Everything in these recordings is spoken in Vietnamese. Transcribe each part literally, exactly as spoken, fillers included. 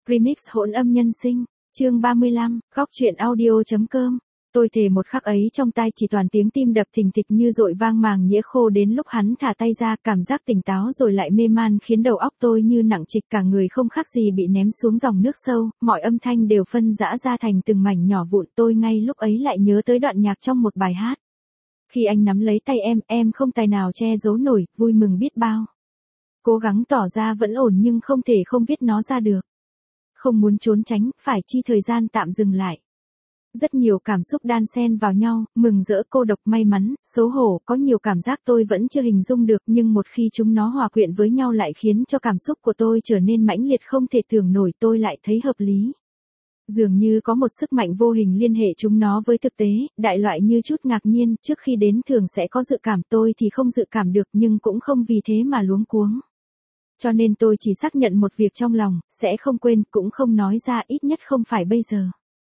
Remix hỗn âm nhân sinh, chương ba mươi lăm, góc truyện audio.com. Tôi thề một khắc ấy trong tai chỉ toàn tiếng tim đập thình thịch như dội vang màng nhĩ khô đến lúc hắn thả tay ra, cảm giác tỉnh táo rồi lại mê man khiến đầu óc tôi như nặng trịch, cả người không khác gì bị ném xuống dòng nước sâu, mọi âm thanh đều phân rã ra thành từng mảnh nhỏ vụn. Tôi ngay lúc ấy lại nhớ tới đoạn nhạc trong một bài hát. Khi anh nắm lấy tay em, em không tài nào che giấu nổi, vui mừng biết bao. Cố gắng tỏ ra vẫn ổn nhưng không thể không viết nó ra được. Không muốn trốn tránh, phải chi thời gian tạm dừng lại. Rất nhiều cảm xúc đan xen vào nhau, mừng rỡ, cô độc, may mắn, xấu hổ, có nhiều cảm giác tôi vẫn chưa hình dung được, nhưng một khi chúng nó hòa quyện với nhau lại khiến cho cảm xúc của tôi trở nên mãnh liệt không thể tưởng nổi. Tôi lại thấy hợp lý. Dường như có một sức mạnh vô hình liên hệ chúng nó với thực tế, đại loại như chút ngạc nhiên, trước khi đến thường sẽ có dự cảm, tôi thì không dự cảm được nhưng cũng không vì thế mà luống cuống. Cho nên tôi chỉ xác nhận một việc trong lòng, sẽ không quên, cũng không nói ra, ít nhất không phải bây giờ.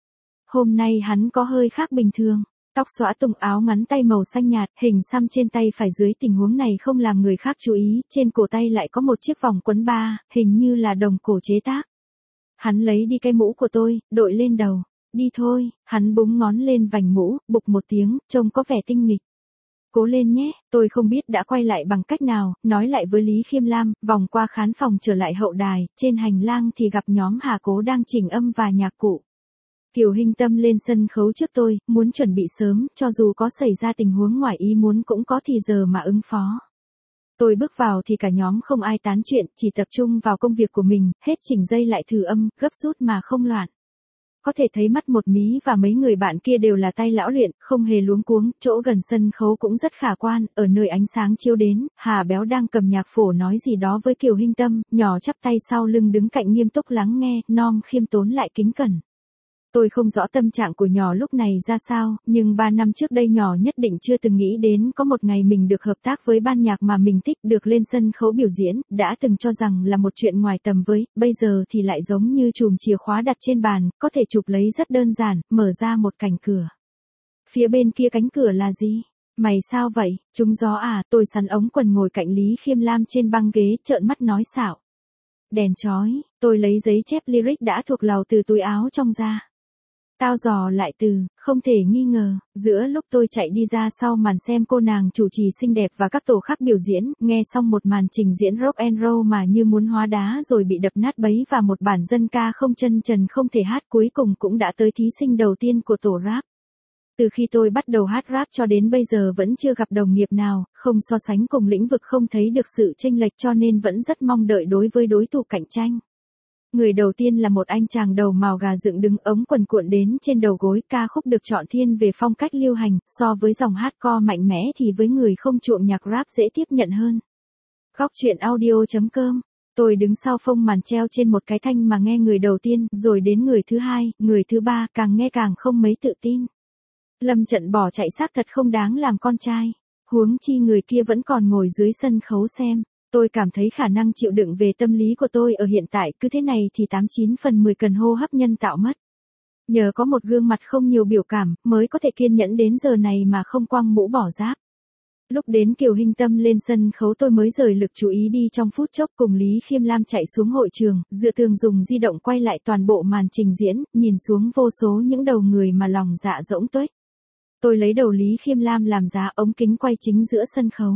Hôm nay hắn có hơi khác bình thường, tóc xõa tung, áo ngắn tay màu xanh nhạt, hình xăm trên tay phải dưới tình huống này không làm người khác chú ý, trên cổ tay lại có một chiếc vòng quấn ba, hình như là đồng cổ chế tác. Hắn lấy đi cái mũ của tôi, đội lên đầu, đi thôi, hắn búng ngón lên vành mũ, bục một tiếng, trông có vẻ tinh nghịch. Cố lên nhé, tôi không biết đã quay lại bằng cách nào, nói lại với Lý Khiêm Lam, vòng qua khán phòng trở lại hậu đài, trên hành lang thì gặp nhóm Hà Cố đang chỉnh âm và nhạc cụ. Kiều Hinh Tâm lên sân khấu trước tôi, muốn chuẩn bị sớm, cho dù có xảy ra tình huống ngoài ý muốn cũng có thì giờ mà ứng phó. Tôi bước vào thì cả nhóm không ai tán chuyện, chỉ tập trung vào công việc của mình, hết chỉnh dây lại thử âm, gấp rút mà không loạn. Có thể thấy mắt một mí và mấy người bạn kia đều là tay lão luyện, không hề luống cuống, chỗ gần sân khấu cũng rất khả quan, ở nơi ánh sáng chiếu đến, Hà Béo đang cầm nhạc phổ nói gì đó với Kiều Hinh Tâm, nhỏ chắp tay sau lưng đứng cạnh nghiêm túc lắng nghe, Nom khiêm tốn lại kính cẩn. Tôi không rõ tâm trạng của nhỏ lúc này ra sao, nhưng ba năm trước đây nhỏ nhất định chưa từng nghĩ đến có một ngày mình được hợp tác với ban nhạc mà mình thích, được lên sân khấu biểu diễn, đã từng cho rằng là một chuyện ngoài tầm với, bây giờ thì lại giống như chùm chìa khóa đặt trên bàn, có thể chụp lấy rất đơn giản, mở ra một cánh cửa. Phía bên kia cánh cửa là gì? Mày sao vậy, trúng gió à? Tôi sắn ống quần ngồi cạnh Lý Khiêm Lam trên băng ghế, trợn mắt nói xạo. Đèn chói, tôi lấy giấy chép lyric đã thuộc lầu từ túi áo trong ra. Tao dò lại từ, không thể nghi ngờ, giữa lúc tôi chạy đi ra sau màn xem cô nàng chủ trì xinh đẹp và các tổ khác biểu diễn, nghe xong một màn trình diễn rock and roll mà như muốn hóa đá rồi bị đập nát bấy và một bản dân ca không chân trần không thể hát, cuối cùng cũng đã tới thí sinh đầu tiên của tổ rap. Từ khi tôi bắt đầu hát rap cho đến bây giờ vẫn chưa gặp đồng nghiệp nào, không so sánh cùng lĩnh vực, không thấy được sự chênh lệch, cho nên vẫn rất mong đợi đối với đối thủ cạnh tranh. Người đầu tiên là một anh chàng đầu mào gà dựng đứng, ống quần cuộn đến trên đầu gối, ca khúc được chọn thiên về phong cách lưu hành, so với dòng hardcore mạnh mẽ thì với người không chuộng nhạc rap dễ tiếp nhận hơn. Góc truyện audio.com. Tôi đứng sau phông màn treo trên một cái thanh mà nghe người đầu tiên, rồi đến người thứ hai, người thứ ba, càng nghe càng không mấy tự tin. Lâm trận bỏ chạy xác thật không đáng làm con trai. Huống chi người kia vẫn còn ngồi dưới sân khấu xem. Tôi cảm thấy khả năng chịu đựng về tâm lý của tôi ở hiện tại cứ thế này thì tám chín phần mười cần hô hấp nhân tạo mất. Nhờ có một gương mặt không nhiều biểu cảm, mới có thể kiên nhẫn đến giờ này mà không quăng mũ bỏ giáp. Lúc đến Kiều Hinh Tâm lên sân khấu tôi mới rời lực chú ý đi, trong phút chốc cùng Lý Khiêm Lam chạy xuống hội trường, dựa tường dùng di động quay lại toàn bộ màn trình diễn, nhìn xuống vô số những đầu người mà lòng dạ rỗng tuếch. Tôi lấy đầu Lý Khiêm Lam làm giá, ống kính quay chính giữa sân khấu.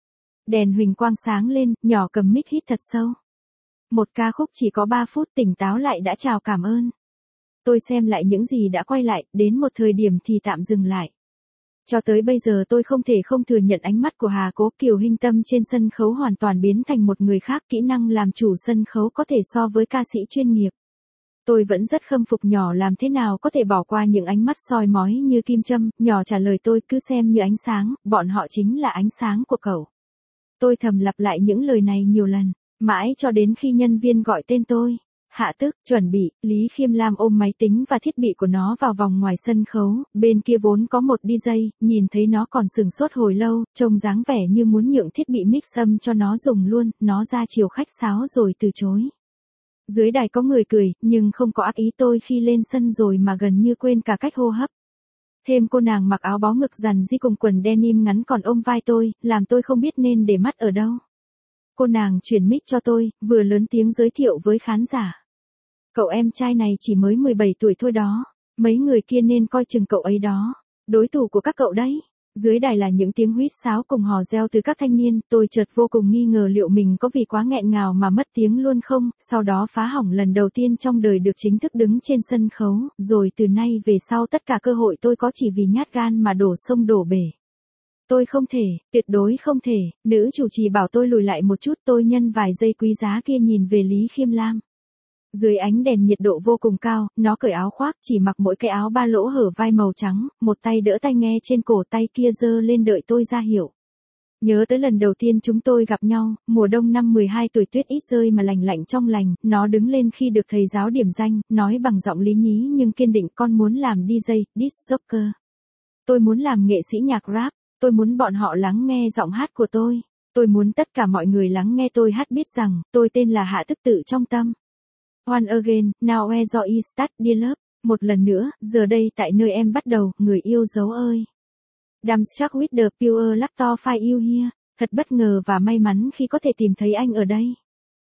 Đèn huỳnh quang sáng lên, nhỏ cầm mic hít thật sâu. Một ca khúc chỉ có ba phút, tỉnh táo lại đã chào cảm ơn. Tôi xem lại những gì đã quay lại, đến một thời điểm thì tạm dừng lại. Cho tới bây giờ tôi không thể không thừa nhận ánh mắt của Hà Cố. Kiều Hinh Tâm trên sân khấu hoàn toàn biến thành một người khác, kỹ năng làm chủ sân khấu có thể so với ca sĩ chuyên nghiệp. Tôi vẫn rất khâm phục nhỏ làm thế nào có thể bỏ qua những ánh mắt soi mói như kim châm. Nhỏ trả lời tôi, cứ xem như ánh sáng, bọn họ chính là ánh sáng của cậu. Tôi thầm lặp lại những lời này nhiều lần, mãi cho đến khi nhân viên gọi tên tôi. Hạ tức, chuẩn bị, Lý Khiêm Lam ôm máy tính và thiết bị của nó vào vòng ngoài sân khấu, bên kia vốn có một đi jây, nhìn thấy nó còn sừng sốt hồi lâu, trông dáng vẻ như muốn nhượng thiết bị mix âm cho nó dùng luôn, nó ra chiều khách sáo rồi từ chối. Dưới đài có người cười, nhưng không có ác ý. Tôi khi lên sân rồi mà gần như quên cả cách hô hấp. Thêm cô nàng mặc áo bó ngực rằn di cùng quần denim ngắn còn ôm vai tôi, làm tôi không biết nên để mắt ở đâu. Cô nàng chuyển mic cho tôi, vừa lớn tiếng giới thiệu với khán giả. Cậu em trai này chỉ mới mười bảy tuổi thôi đó. Mấy người kia nên coi chừng cậu ấy đó. Đối thủ của các cậu đấy. Dưới đài là những tiếng huýt sáo cùng hò reo từ các thanh niên, tôi chợt vô cùng nghi ngờ liệu mình có vì quá nghẹn ngào mà mất tiếng luôn không, sau đó phá hỏng lần đầu tiên trong đời được chính thức đứng trên sân khấu, rồi từ nay về sau tất cả cơ hội tôi có chỉ vì nhát gan mà đổ sông đổ bể. Tôi không thể, tuyệt đối không thể, nữ chủ trì bảo tôi lùi lại một chút, tôi nhân vài giây quý giá kia nhìn về Lý Khiêm Lam. Dưới ánh đèn nhiệt độ vô cùng cao, nó cởi áo khoác, chỉ mặc mỗi cái áo ba lỗ hở vai màu trắng, một tay đỡ tai nghe trên cổ, tay kia giơ lên đợi tôi ra hiệu. Nhớ tới lần đầu tiên chúng tôi gặp nhau, mùa đông năm mười hai tuổi, tuyết ít rơi mà lành lạnh trong lành, nó đứng lên khi được thầy giáo điểm danh, nói bằng giọng lý nhí nhưng kiên định, con muốn làm đi jây, disc jockey. Tôi muốn làm nghệ sĩ nhạc rap, tôi muốn bọn họ lắng nghe giọng hát của tôi, tôi muốn tất cả mọi người lắng nghe tôi hát biết rằng, tôi tên là Hạ Tức Tự trong tâm. One again, now where I start dear love, một lần nữa, giờ đây tại nơi em bắt đầu, người yêu dấu ơi. I'm struck with the pure laughter find you here, thật bất ngờ và may mắn khi có thể tìm thấy anh ở đây.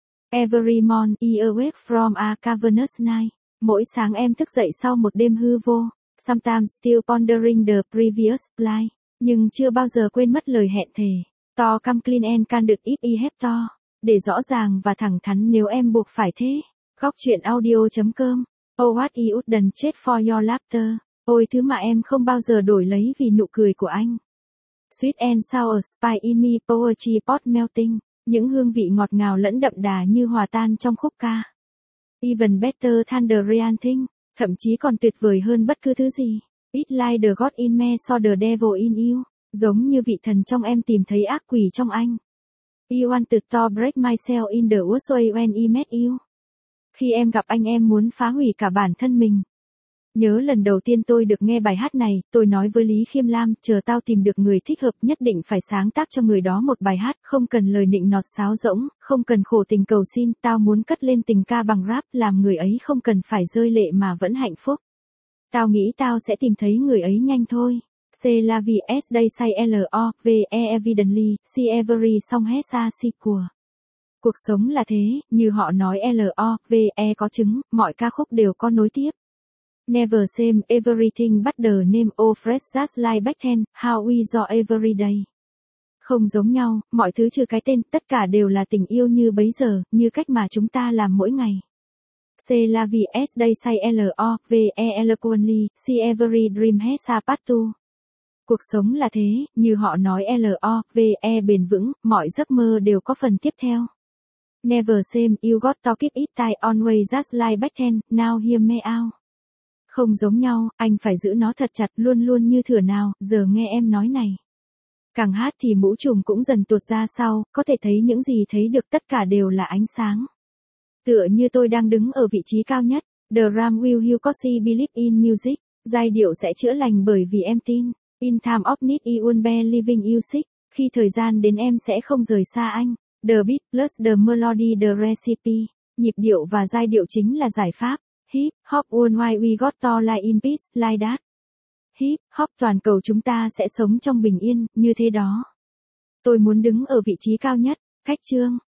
Every morning I awake from a cavernous night, mỗi sáng em thức dậy sau một đêm hư vô, sometimes still pondering the previous life, nhưng chưa bao giờ quên mất lời hẹn thề. To come clean and candid if I have to, để rõ ràng và thẳng thắn nếu em buộc phải thế. Góc truyện audio chấm com. Oh what I wouldn't trade for your laughter. Ôi thứ mà em không bao giờ đổi lấy vì nụ cười của anh. Sweet and sour spice in me poetry pot melting. Những hương vị ngọt ngào lẫn đậm đà như hòa tan trong khúc ca. Even better than the real thing. Thậm chí còn tuyệt vời hơn bất cứ thứ gì. It's like the God in me saw the devil in you. Giống như vị thần trong em tìm thấy ác quỷ trong anh. I wanted to break myself in the worst way when I met you. Khi em gặp anh em muốn phá hủy cả bản thân mình. Nhớ lần đầu tiên tôi được nghe bài hát này, tôi nói với Lý Khiêm Lam, chờ tao tìm được người thích hợp nhất định phải sáng tác cho người đó một bài hát, không cần lời nịnh nọt sáo rỗng, không cần khổ tình cầu xin, tao muốn cất lên tình ca bằng rap, làm người ấy không cần phải rơi lệ mà vẫn hạnh phúc. Tao nghĩ tao sẽ tìm thấy người ấy nhanh thôi. C'est la vie est day say L O V E evidently, si every song has a sequel. Cuộc sống là thế, như họ nói L O V E có chứng, mọi ca khúc đều có nối tiếp. Never same, everything but the name of fresh just like back then, how we saw every day. Không giống nhau, mọi thứ trừ cái tên, tất cả đều là tình yêu như bấy giờ, như cách mà chúng ta làm mỗi ngày. C'est la vie est day say L O V E eloquently, si every dream has a path to. Cuộc sống là thế, như họ nói L O V E bền vững, mọi giấc mơ đều có phần tiếp theo. Never same, you got to keep it tight always just like back then, now hear me out. Không giống nhau, anh phải giữ nó thật chặt luôn luôn như thửa nào, giờ nghe em nói này. Càng hát thì mũ trùm cũng dần tuột ra sau, có thể thấy những gì thấy được tất cả đều là ánh sáng. Tựa như tôi đang đứng ở vị trí cao nhất, the ram will heal cause I believe in music, giai điệu sẽ chữa lành bởi vì em tin. In time of need I won't be living you sick, khi thời gian đến em sẽ không rời xa anh. The beat plus the melody the recipe, nhịp điệu và giai điệu chính là giải pháp. Hip hop worldwide we got to live in peace, like that. Hip hop toàn cầu chúng ta sẽ sống trong bình yên, như thế đó. Tôi muốn đứng ở vị trí cao nhất, khách trương.